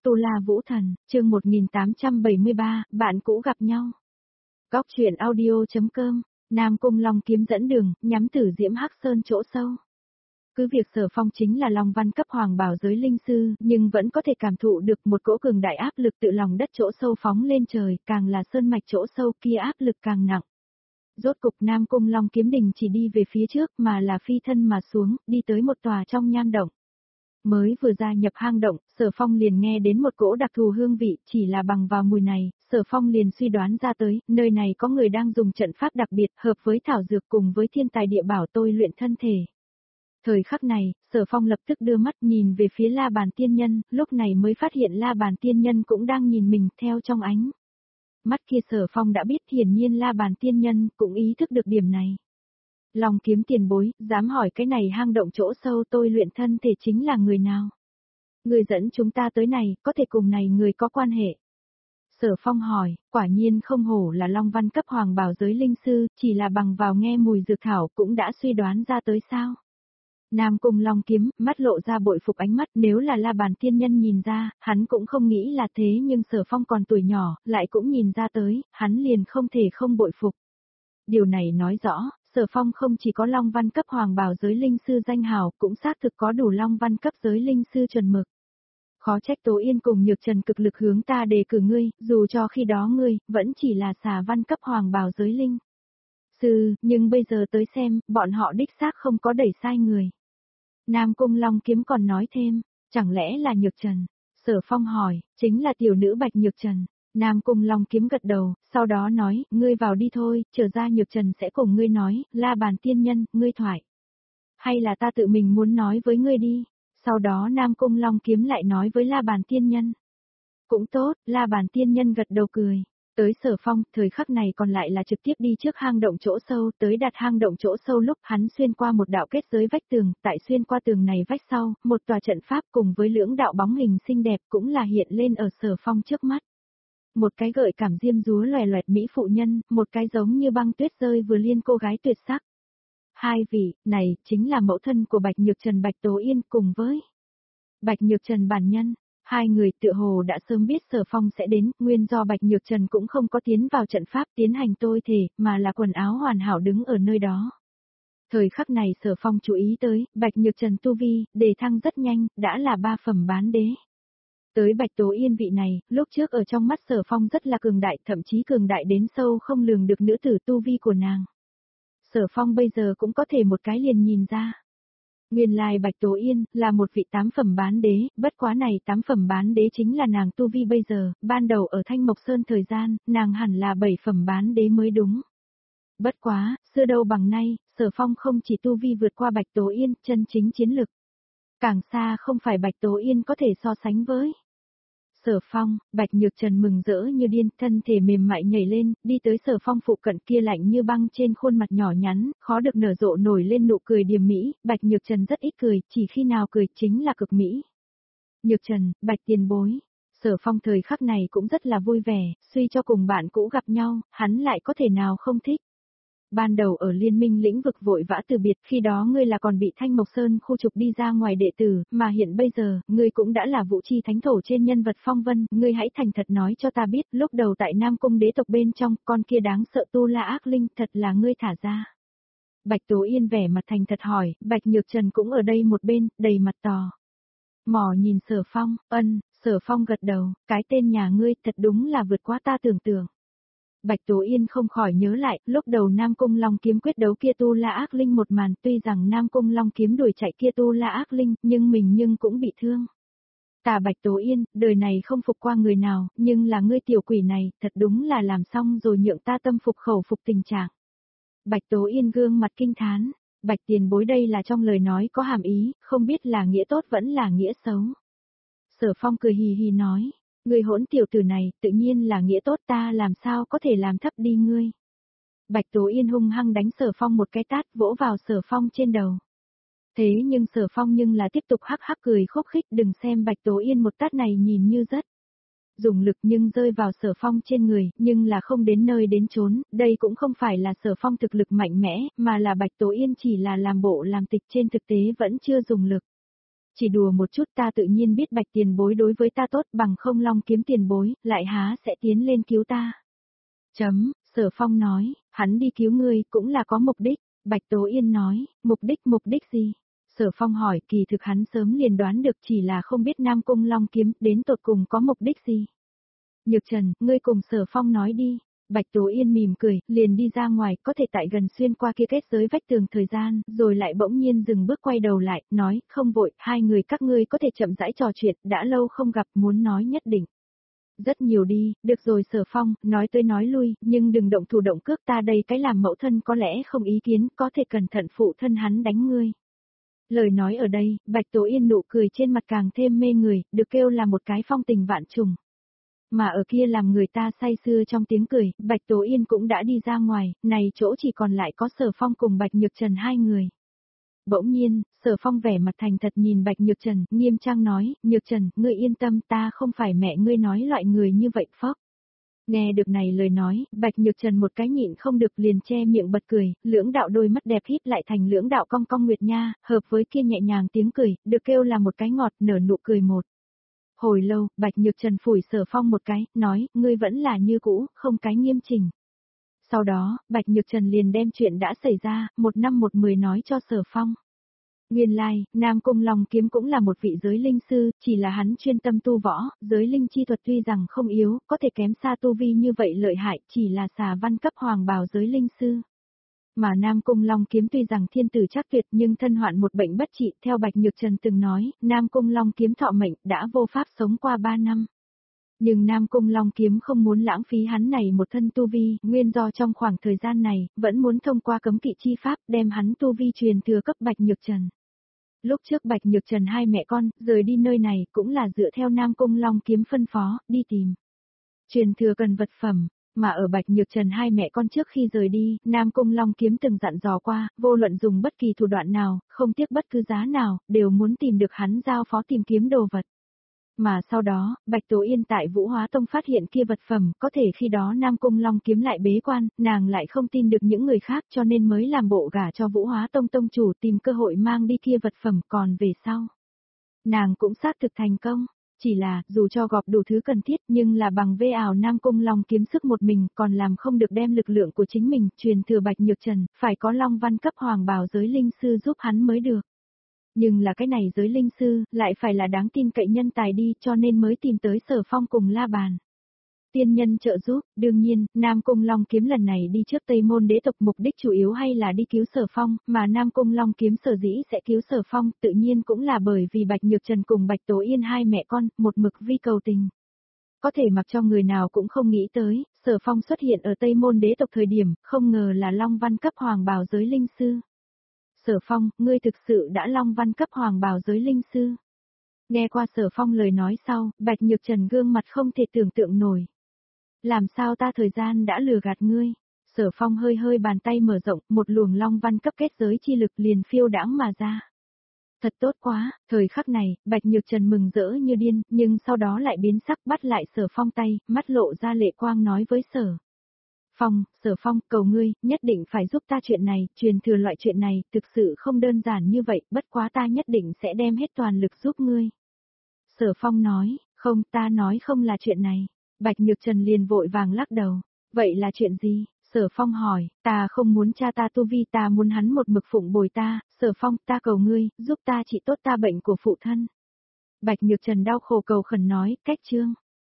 Tu La Vũ Thần, chương 1873, bạn cũ gặp nhau. Góc truyện audio.com, Nam Cung Long kiếm dẫn đường, nhắm Tử Diễm Hắc Sơn chỗ sâu. Cứ việc Sở Phong chính là Long Văn cấp hoàng bảo giới linh sư, nhưng vẫn có thể cảm thụ được một cỗ cường đại áp lực tự lòng đất chỗ sâu phóng lên trời, càng là sơn mạch chỗ sâu kia áp lực càng nặng. Rốt cục Nam Cung Long kiếm đình chỉ đi về phía trước mà là phi thân mà xuống, đi tới một tòa trong nham động. Mới vừa gia nhập hang động, Sở Phong liền nghe đến một cỗ đặc thù hương vị, chỉ là bằng vào mùi này, Sở Phong liền suy đoán ra tới, nơi này có người đang dùng trận pháp đặc biệt, hợp với thảo dược cùng với thiên tài địa bảo tôi luyện thân thể. Thời khắc này, Sở Phong lập tức đưa mắt nhìn về phía La Bàn Tiên Nhân, lúc này mới phát hiện La Bàn Tiên Nhân cũng đang nhìn mình theo trong ánh mắt kia. Sở Phong đã biết hiển nhiên La Bàn Tiên Nhân cũng ý thức được điểm này. Long kiếm tiền bối, dám hỏi cái này hang động chỗ sâu tôi luyện thân thể chính là người nào? Người dẫn chúng ta tới này, có thể cùng này người có quan hệ? Sở Phong hỏi, quả nhiên không hổ là Long Văn cấp hoàng bảo giới linh sư, chỉ là bằng vào nghe mùi dược thảo cũng đã suy đoán ra tới sao? Nam Cung Long kiếm, mắt lộ ra bội phục ánh mắt, nếu là La Bàn Tiên Nhân nhìn ra, hắn cũng không nghĩ là thế, nhưng Sở Phong còn tuổi nhỏ, lại cũng nhìn ra tới, hắn liền không thể không bội phục. Điều này nói rõ, Sở Phong không chỉ có Long Văn cấp hoàng bảo giới linh sư danh hào, cũng xác thực có đủ Long Văn cấp giới linh sư chuẩn mực. Khó trách Tố Yên cùng Nhược Trần cực lực hướng ta đề cử ngươi, dù cho khi đó ngươi vẫn chỉ là xà văn cấp hoàng bảo giới linh sư, nhưng bây giờ tới xem, bọn họ đích xác không có đẩy sai người. Nam Cung Long kiếm còn nói thêm, chẳng lẽ là Nhược Trần? Sở Phong hỏi, chính là tiểu nữ Bạch Nhược Trần. Nam Cung Long kiếm gật đầu, sau đó nói, ngươi vào đi thôi, trở ra Nhược Trần sẽ cùng ngươi nói, La Bàn Tiên Nhân, ngươi thoại. Hay là ta tự mình muốn nói với ngươi đi. Sau đó Nam Cung Long kiếm lại nói với La Bàn Tiên Nhân. Cũng tốt, La Bàn Tiên Nhân gật đầu cười. Tới Sở Phong, thời khắc này còn lại là trực tiếp đi trước hang động chỗ sâu, tới đặt hang động chỗ sâu lúc hắn xuyên qua một đạo kết giới vách tường, tại xuyên qua tường này vách sau, một tòa trận pháp cùng với lưỡng đạo bóng hình xinh đẹp cũng là hiện lên ở Sở Phong trước mắt. Một cái gợi cảm diêm dúa loè loẹt mỹ phụ nhân, một cái giống như băng tuyết rơi vừa liên cô gái tuyệt sắc. Hai vị, này, chính là mẫu thân của Bạch Nhược Trần Bạch Tố Yên cùng với Bạch Nhược Trần bản nhân. Hai người tựa hồ đã sớm biết Sở Phong sẽ đến, nguyên do Bạch Nhược Trần cũng không có tiến vào trận pháp tiến hành tôi thể, mà là quần áo hoàn hảo đứng ở nơi đó. Thời khắc này Sở Phong chú ý tới, Bạch Nhược Trần tu vi, đề thăng rất nhanh, đã là 3 phẩm bán đế. Tới Bạch Tố Yên vị này, lúc trước ở trong mắt Sở Phong rất là cường đại, thậm chí cường đại đến sâu không lường được nữ tử tu vi của nàng. Sở Phong bây giờ cũng có thể một cái liền nhìn ra. Nguyên lai Bạch Tố Yên là một vị 8 phẩm bán đế, bất quá này 8 phẩm bán đế chính là nàng tu vi bây giờ, ban đầu ở Thanh Mộc Sơn thời gian, nàng hẳn là 7 phẩm bán đế mới đúng. Bất quá, xưa đâu bằng nay, Sở Phong không chỉ tu vi vượt qua Bạch Tố Yên, chân chính chiến lực. Càng xa không phải Bạch Tố Yên có thể so sánh với. Sở Phong, Bạch Nhược Trần mừng rỡ như điên, thân thể mềm mại nhảy lên, đi tới Sở Phong phụ cận kia lạnh như băng trên khuôn mặt nhỏ nhắn, khó được nở rộ nổi lên nụ cười điềm mỹ, Bạch Nhược Trần rất ít cười, chỉ khi nào cười chính là cực mỹ. Nhược Trần, Bạch tiền bối. Sở Phong thời khắc này cũng rất là vui vẻ, suy cho cùng bạn cũ gặp nhau, hắn lại có thể nào không thích. Ban đầu ở liên minh lĩnh vực vội vã từ biệt, khi đó ngươi là còn bị Thanh Mộc Sơn khu trục đi ra ngoài đệ tử, mà hiện bây giờ, ngươi cũng đã là vũ chi thánh thổ trên nhân vật phong vân, ngươi hãy thành thật nói cho ta biết, lúc đầu tại Nam Cung đế tộc bên trong, con kia đáng sợ Tu La ác linh, thật là ngươi thả ra. Bạch Tố Yên vẻ mặt thành thật hỏi, Bạch Nhược Trần cũng ở đây một bên, đầy mặt tò mò nhìn Sở Phong, Sở Phong gật đầu, cái tên nhà ngươi thật đúng là vượt quá ta tưởng tượng. Bạch Tố Yên không khỏi nhớ lại, lúc đầu Nam Cung Long kiếm quyết đấu kia Tu La ác linh một màn, tuy rằng Nam Cung Long kiếm đuổi chạy kia Tu La ác linh, nhưng cũng bị thương. Ta Bạch Tố Yên, đời này không phục qua người nào, nhưng là ngươi tiểu quỷ này, thật đúng là làm xong rồi nhượng ta tâm phục khẩu phục tình trạng. Bạch Tố Yên gương mặt kinh thán, Bạch tiền bối đây là trong lời nói có hàm ý, không biết là nghĩa tốt vẫn là nghĩa xấu. Sở Phong cười hì hì nói. Người hỗn tiểu tử này, tự nhiên là nghĩa tốt, ta làm sao có thể làm thấp đi ngươi. Bạch Tố Yên hung hăng đánh Sở Phong một cái tát, vỗ vào Sở Phong trên đầu. Thế nhưng Sở Phong nhưng là tiếp tục hắc hắc cười khúc khích, đừng xem Bạch Tố Yên một tát này nhìn như rất dùng lực nhưng rơi vào Sở Phong trên người, nhưng là không đến nơi đến chốn, đây cũng không phải là Sở Phong thực lực mạnh mẽ, mà là Bạch Tố Yên chỉ là làm bộ làm tịch, trên thực tế vẫn chưa dùng lực. Chỉ đùa một chút, ta tự nhiên biết Bạch tiền bối đối với ta tốt, bằng không Long kiếm tiền bối, lại há sẽ tiến lên cứu ta. Sở Phong nói, hắn đi cứu ngươi cũng là có mục đích. Bạch Tố Yên nói, mục đích gì? Sở Phong hỏi, kỳ thực hắn sớm liền đoán được, chỉ là không biết Nam Cung Long kiếm đến tột cùng có mục đích gì. Nhược Trần, ngươi cùng Sở Phong nói đi. Bạch Tố Yên mỉm cười, liền đi ra ngoài, có thể tại gần xuyên qua kia kết giới vách tường thời gian, rồi lại bỗng nhiên dừng bước quay đầu lại, nói, không vội, hai người các ngươi có thể chậm rãi trò chuyện, đã lâu không gặp, muốn nói nhất định. Rất nhiều đi, được rồi Sở Phong, nói tới nói lui, nhưng đừng động thủ động cước, ta đây cái làm mẫu thân có lẽ không ý kiến, có thể cẩn thận phụ thân hắn đánh ngươi. Lời nói ở đây, Bạch Tố Yên nụ cười trên mặt càng thêm mê người, được kêu là một cái phong tình vạn trùng. Mà ở kia làm người ta say sưa trong tiếng cười, Bạch Tố Yên cũng đã đi ra ngoài, này chỗ chỉ còn lại có Sở Phong cùng Bạch Nhược Trần hai người. Bỗng nhiên, Sở Phong vẻ mặt thành thật nhìn Bạch Nhược Trần, nghiêm trang nói, Nhược Trần, ngươi yên tâm, ta không phải mẹ ngươi nói loại người như vậy phóc. Nghe được này lời nói, Bạch Nhược Trần một cái nhịn không được liền che miệng bật cười, lưỡng đạo đôi mắt đẹp híp lại thành lưỡng đạo cong cong nguyệt nha, hợp với kia nhẹ nhàng tiếng cười, được kêu là một cái ngọt nở nụ cười một. Hồi lâu, Bạch Nhược Trần phủi Sở Phong một cái, nói, ngươi vẫn là như cũ, không cái nghiêm chỉnh. Sau đó, Bạch Nhược Trần liền đem chuyện đã xảy ra, 1/10 nói cho Sở Phong. Nguyên lai, Nam Cung Long kiếm cũng là một vị giới linh sư, chỉ là hắn chuyên tâm tu võ, giới linh chi thuật tuy rằng không yếu, có thể kém xa tu vi như vậy lợi hại, chỉ là xà văn cấp hoàng bào giới linh sư. Mà Nam Cung Long kiếm tuy rằng thiên tử chắc tuyệt nhưng thân hoạn một bệnh bất trị, theo Bạch Nhược Trần từng nói, Nam Cung Long kiếm thọ mệnh đã vô pháp sống qua 3 năm. Nhưng Nam Cung Long kiếm không muốn lãng phí hắn này một thân tu vi, nguyên do trong khoảng thời gian này, vẫn muốn thông qua cấm kỵ chi pháp đem hắn tu vi truyền thừa cấp Bạch Nhược Trần. Lúc trước Bạch Nhược Trần hai mẹ con, rời đi nơi này, cũng là dựa theo Nam Cung Long kiếm phân phó, đi tìm. Truyền thừa cần vật phẩm, mà ở Bạch Nhược Trần hai mẹ con trước khi rời đi, Nam Cung Long kiếm từng dặn dò qua, vô luận dùng bất kỳ thủ đoạn nào, không tiếc bất cứ giá nào, đều muốn tìm được hắn giao phó tìm kiếm đồ vật. Mà sau đó, Bạch Tố Yên tại Vũ Hóa Tông phát hiện kia vật phẩm, có thể khi đó Nam Cung Long kiếm lại bế quan, nàng lại không tin được những người khác cho nên mới làm bộ gả cho Vũ Hóa Tông tông chủ tìm cơ hội mang đi kia vật phẩm, còn về sau. Nàng cũng xác thực thành công, chỉ là, dù cho gọp đủ thứ cần thiết nhưng là bằng vê ảo Nam Cung Long kiếm sức một mình còn làm không được đem lực lượng của chính mình truyền thừa Bạch Nhược Trần, phải có Long văn cấp hoàng bào giới linh sư giúp hắn mới được. Nhưng là cái này giới linh sư, lại phải là đáng tin cậy nhân tài đi cho nên mới tìm tới Sở Phong cùng La Bàn. Tiên nhân trợ giúp, đương nhiên, Nam Cung Long kiếm lần này đi trước Tây Môn đế tộc mục đích chủ yếu hay là đi cứu Sở Phong, mà Nam Cung Long kiếm sở dĩ sẽ cứu Sở Phong, tự nhiên cũng là bởi vì Bạch Nhược Trần cùng Bạch Tố Yên hai mẹ con, một mực vi cầu tình. Có thể mặc cho người nào cũng không nghĩ tới, Sở Phong xuất hiện ở Tây Môn đế tộc thời điểm, không ngờ là Long văn cấp hoàng bào giới linh sư. Sở Phong, ngươi thực sự đã Long văn cấp hoàng bào giới linh sư. Nghe qua Sở Phong lời nói sau, Bạch Nhược Trần gương mặt không thể tưởng tượng nổi. Làm sao ta thời gian đã lừa gạt ngươi? Sở Phong hơi hơi bàn tay mở rộng, một luồng Long văn cấp kết giới chi lực liền phiêu đãng mà ra. Thật tốt quá, thời khắc này, Bạch Nhược Trần mừng rỡ như điên, nhưng sau đó lại biến sắc bắt lại Sở Phong tay, mắt lộ ra lệ quang nói với Sở Phong, cầu ngươi, nhất định phải giúp ta chuyện này, truyền thừa loại chuyện này, thực sự không đơn giản như vậy, bất quá ta nhất định sẽ đem hết toàn lực giúp ngươi. Sở Phong nói, không, ta nói không là chuyện này. Bạch Nhược Trần liền vội vàng lắc đầu. Vậy là chuyện gì? Sở Phong hỏi, ta không muốn cha ta tu vi, ta muốn hắn một mực phụng bồi ta. Sở Phong, ta cầu ngươi, giúp ta trị tốt ta bệnh của phụ thân. Bạch Nhược Trần đau khổ cầu khẩn nói, cách chương.